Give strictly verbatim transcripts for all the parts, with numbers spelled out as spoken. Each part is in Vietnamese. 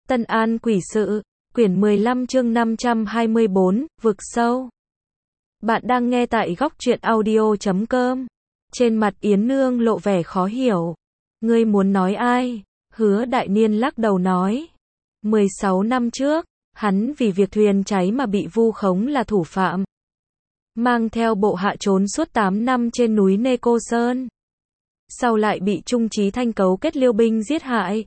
Tân An Quỷ Sự, quyển mười lăm chương năm trăm hai mươi bốn, vực sâu. Bạn đang nghe tại góc truyện audio chấm com. Trên mặt Yến Nương lộ vẻ khó hiểu. Ngươi muốn nói ai? Hứa Đại Niên lắc đầu nói. mười sáu năm trước, hắn vì việc thuyền cháy mà bị vu khống là thủ phạm. Mang theo bộ hạ trốn suốt tám năm trên núi Nê Cô Sơn. Sau lại bị Trung Chí Thanh cấu kết liêu binh giết hại.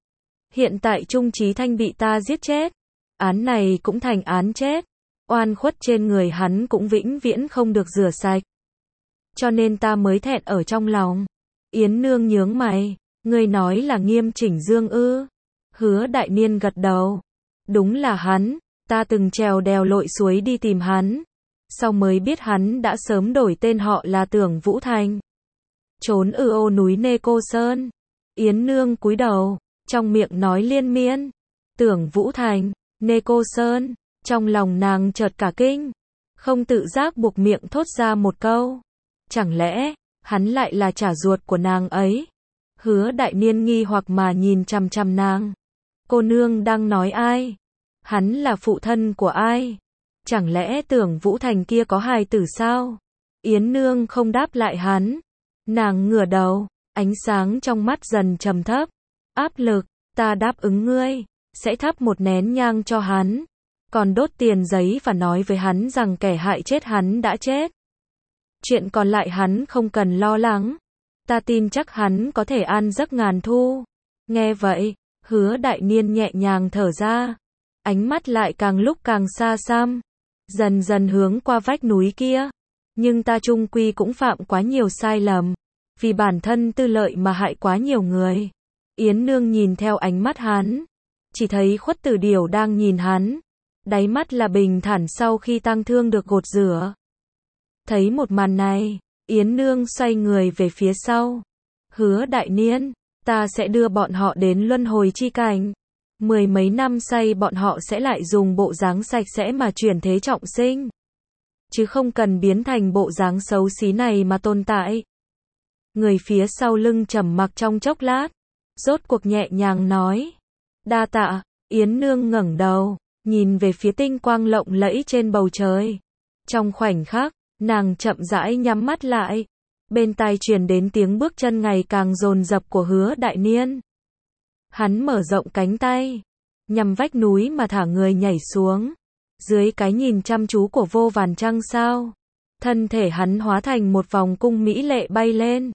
Hiện tại Trung Chí Thanh bị ta giết chết. Án này cũng thành án chết. Oan khuất trên người hắn cũng vĩnh viễn không được rửa sạch. Cho nên ta mới thẹn ở trong lòng. Yến Nương nhướng mày. Ngươi nói là Nghiêm Chỉnh Dương ư? Hứa Đại Niên gật đầu. Đúng là hắn. Ta từng trèo đèo lội suối đi tìm hắn. Sau mới biết hắn đã sớm đổi tên họ là Tưởng Vũ Thành. Trốn ở ô núi Nê Cô Sơn. Yến Nương cúi đầu, trong miệng nói liên miên. Tưởng Vũ Thành, Nê Cô Sơn. Trong lòng nàng chợt cả kinh. Không tự giác buộc miệng thốt ra một câu. Chẳng lẽ, hắn lại là trả ruột của nàng ấy? Hứa Đại Niên nghi hoặc mà nhìn chằm chằm nàng. Cô nương đang nói ai? Hắn là phụ thân của ai? Chẳng lẽ Tưởng Vũ Thành kia có hài tử sao? Yến Nương không đáp lại hắn. Nàng ngửa đầu, ánh sáng trong mắt dần trầm thấp. Áp lực, ta đáp ứng ngươi, sẽ thắp một nén nhang cho hắn. Còn đốt tiền giấy và nói với hắn rằng kẻ hại chết hắn đã chết. Chuyện còn lại hắn không cần lo lắng. Ta tin chắc hắn có thể an giấc ngàn thu. Nghe vậy, Hứa Đại Niên nhẹ nhàng thở ra. Ánh mắt lại càng lúc càng xa xăm. Dần dần hướng qua vách núi kia. Nhưng ta chung quy cũng phạm quá nhiều sai lầm. Vì bản thân tư lợi mà hại quá nhiều người. Yến Nương nhìn theo ánh mắt hắn. Chỉ thấy Khuất Tử Điểu đang nhìn hắn. Đáy mắt là bình thản sau khi tang thương được gột rửa. Thấy một màn này, Yến Nương xoay người về phía sau. Hứa Đại Niên, ta sẽ đưa bọn họ đến luân hồi chi cảnh. Mười mấy năm say bọn họ sẽ lại dùng bộ dáng sạch sẽ mà chuyển thế trọng sinh. Chứ không cần biến thành bộ dáng xấu xí này mà tồn tại. Người phía sau lưng trầm mặc trong chốc lát. Rốt cuộc nhẹ nhàng nói. Đa tạ. Yến Nương ngẩng đầu, nhìn về phía tinh quang lộng lẫy trên bầu trời. Trong khoảnh khắc, nàng chậm rãi nhắm mắt lại. Bên tai truyền đến tiếng bước chân ngày càng dồn dập của Hứa Đại Niên. Hắn mở rộng cánh tay, nhằm vách núi mà thả người nhảy xuống. Dưới cái nhìn chăm chú của vô vàn trăng sao, thân thể hắn hóa thành một vòng cung mỹ lệ bay lên.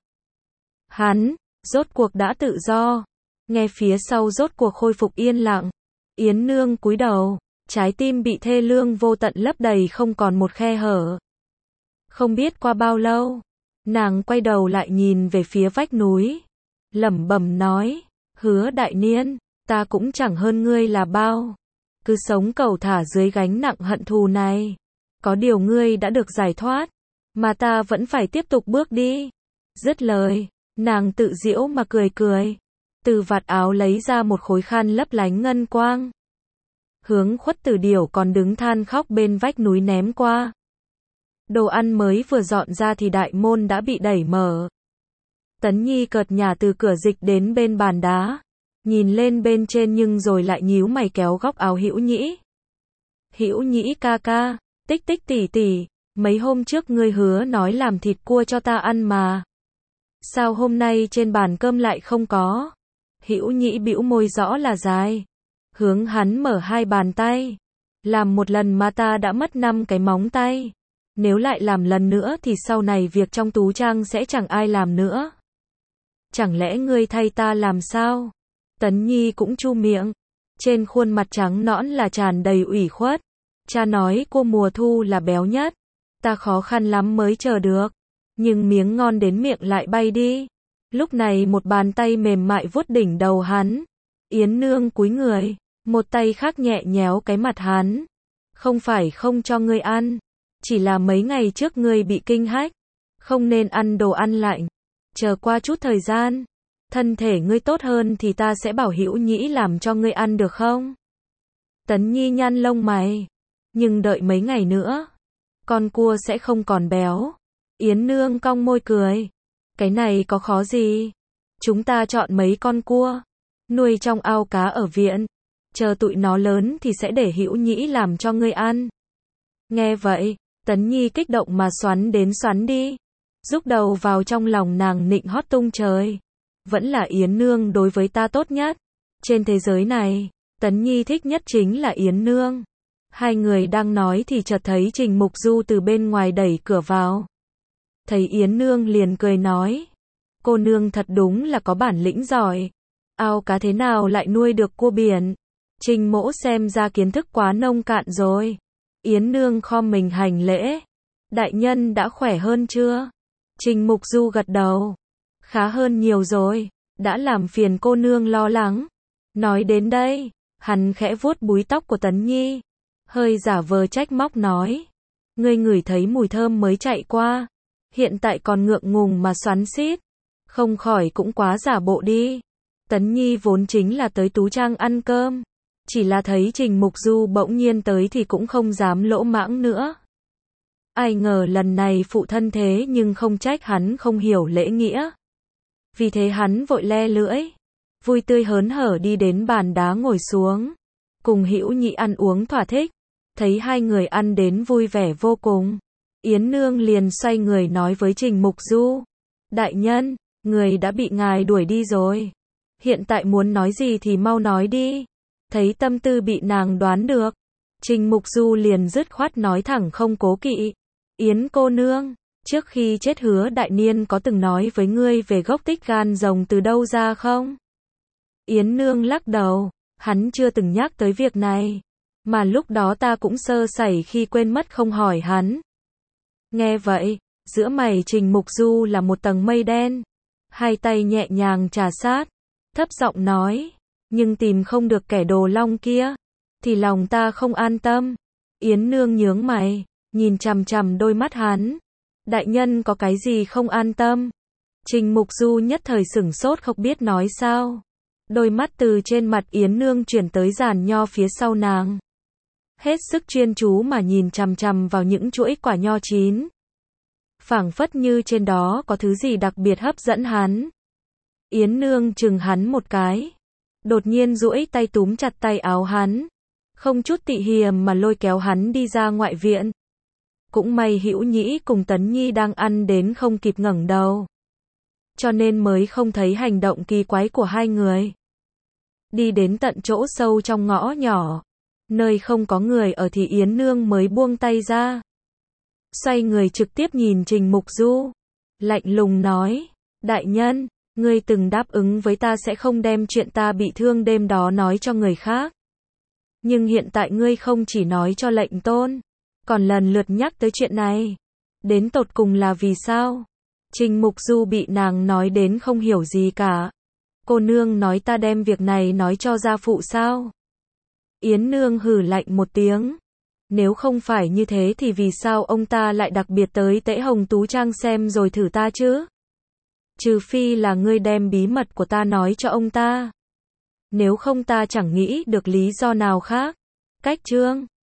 Hắn, rốt cuộc đã tự do. Nghe phía sau rốt cuộc khôi phục yên lặng. Yến Nương cúi đầu, trái tim bị thê lương vô tận lấp đầy không còn một khe hở. Không biết qua bao lâu, nàng quay đầu lại nhìn về phía vách núi. Lẩm bẩm nói, Hứa Đại Niên, ta cũng chẳng hơn ngươi là bao. Cứ sống cẩu thả dưới gánh nặng hận thù này. Có điều ngươi đã được giải thoát, mà ta vẫn phải tiếp tục bước đi. Dứt lời, nàng tự giễu mà cười cười. Từ vạt áo lấy ra một khối khăn lấp lánh ngân quang. Hướng Khuất Tử Điểu còn đứng than khóc bên vách núi ném qua. Đồ ăn mới vừa dọn ra thì đại môn đã bị đẩy mở. Tấn Nhi cợt nhả từ cửa dịch đến bên bàn đá. Nhìn lên bên trên nhưng rồi lại nhíu mày kéo góc áo Hữu Nhĩ. Hữu Nhĩ ca ca, Tích Tích tỷ tỷ, mấy hôm trước ngươi hứa nói làm thịt cua cho ta ăn mà. Sao hôm nay trên bàn cơm lại không có? Hữu Nhĩ bĩu môi rõ là dài. Hướng hắn mở hai bàn tay. Làm một lần mà ta đã mất năm cái móng tay. Nếu lại làm lần nữa thì sau này việc trong tú trang sẽ chẳng ai làm nữa. Chẳng lẽ ngươi thay ta làm sao? Tấn Nhi cũng chu miệng. Trên khuôn mặt trắng nõn là tràn đầy ủy khuất. Cha nói cô mùa thu là béo nhất. Ta khó khăn lắm mới chờ được. Nhưng miếng ngon đến miệng lại bay đi. Lúc này một bàn tay mềm mại vuốt đỉnh đầu hắn. Yến Nương cúi người. Một tay khác nhẹ nhéo cái mặt hắn. Không phải không cho ngươi ăn. Chỉ là mấy ngày trước ngươi bị kinh hách. Không nên ăn đồ ăn lạnh. Chờ qua chút thời gian. Thân thể ngươi tốt hơn thì ta sẽ bảo Hữu Nhĩ làm cho ngươi ăn được không? Tấn Nhi nhăn lông mày. Nhưng đợi mấy ngày nữa. Con cua sẽ không còn béo. Yến Nương cong môi cười. Cái này có khó gì? Chúng ta chọn mấy con cua. Nuôi trong ao cá ở viện. chờ tụi nó lớn thì sẽ để Hữu Nhĩ làm cho ngươi ăn. Nghe vậy, Tấn Nhi kích động mà xoắn đến xoắn đi, rúc đầu vào trong lòng nàng nịnh hót tung trời. Vẫn là Yến Nương đối với ta tốt nhất. Trên thế giới này, Tấn Nhi thích nhất chính là Yến Nương. Hai người đang nói thì chợt thấy Trình Mục Du từ bên ngoài đẩy cửa vào. Thấy Yến Nương liền cười nói, cô nương thật đúng là có bản lĩnh giỏi. Ao cá thế nào lại nuôi được cua biển? Trình Mỗ xem ra kiến thức quá nông cạn rồi. Yến Nương khom mình hành lễ. Đại nhân đã khỏe hơn chưa? Trình Mục Du gật đầu. Khá hơn nhiều rồi, đã làm phiền cô nương lo lắng. Nói đến đây, hắn khẽ vuốt búi tóc của Tấn Nhi, hơi giả vờ trách móc nói, ngươi ngửi thấy mùi thơm mới chạy qua, hiện tại còn ngượng ngùng mà xoắn xít, không khỏi cũng quá giả bộ đi. Tấn Nhi vốn chính là tới Tú Trang ăn cơm, chỉ là thấy Trình Mục Du bỗng nhiên tới thì cũng không dám lỗ mãng nữa. Ai ngờ lần này phụ thân thế nhưng không trách hắn không hiểu lễ nghĩa. Vì thế hắn vội le lưỡi, vui tươi hớn hở đi đến bàn đá ngồi xuống, cùng Hữu Nhĩ ăn uống thỏa thích. Thấy hai người ăn đến vui vẻ vô cùng, Yến Nương liền xoay người nói với Trình Mục Du, đại nhân, người đã bị ngài đuổi đi rồi, hiện tại muốn nói gì thì mau nói đi. Thấy tâm tư bị nàng đoán được, Trình Mục Du liền dứt khoát nói thẳng không cố kỵ, Yến cô nương, trước khi chết Hứa đại niên có từng nói với ngươi về gốc tích gan rồng từ đâu ra không? Yến Nương lắc đầu, hắn chưa từng nhắc tới việc này, mà lúc đó ta cũng sơ sẩy khi quên mất không hỏi hắn. Nghe vậy, giữa mày Trình Mục Du là một tầng mây đen, hai tay nhẹ nhàng trà sát, thấp giọng nói, nhưng tìm không được kẻ đồ long kia, thì lòng ta không an tâm. Yến Nương nhướng mày, nhìn chằm chằm đôi mắt hắn, đại nhân có cái gì không an tâm? Trình Mục Du nhất thời sửng sốt không biết nói sao. Đôi mắt từ trên mặt Yến Nương chuyển tới giàn nho phía sau nàng, hết sức chuyên chú mà nhìn chằm chằm vào những chuỗi quả nho chín, phảng phất như trên đó có thứ gì đặc biệt hấp dẫn hắn. Yến Nương chừng hắn một cái, đột nhiên duỗi tay túm chặt tay áo hắn, không chút tị hiềm mà lôi kéo hắn đi ra ngoại viện. Cũng may Hữu Nhĩ cùng Tấn Nhi đang ăn đến không kịp ngẩng đầu, cho nên mới không thấy hành động kỳ quái của hai người. Đi đến tận chỗ sâu trong ngõ nhỏ, nơi không có người ở thì Yến Nương mới buông tay ra, xoay người trực tiếp nhìn Trình Mục Du, lạnh lùng nói, đại nhân, ngươi từng đáp ứng với ta sẽ không đem chuyện ta bị thương đêm đó nói cho người khác. Nhưng hiện tại ngươi không chỉ nói cho lệnh tôn, còn lần lượt nhắc tới chuyện này. Đến tột cùng là vì sao? Trình Mục Du bị nàng nói đến không hiểu gì cả. Cô nương nói ta đem việc này nói cho gia phụ sao? Yến Nương hừ lạnh một tiếng. Nếu không phải như thế thì vì sao ông ta lại đặc biệt tới Tễ Hồng Tú Trang xem rồi thử ta chứ? Trừ phi là ngươi đem bí mật của ta nói cho ông ta. Nếu không ta chẳng nghĩ được lý do nào khác. Cách chương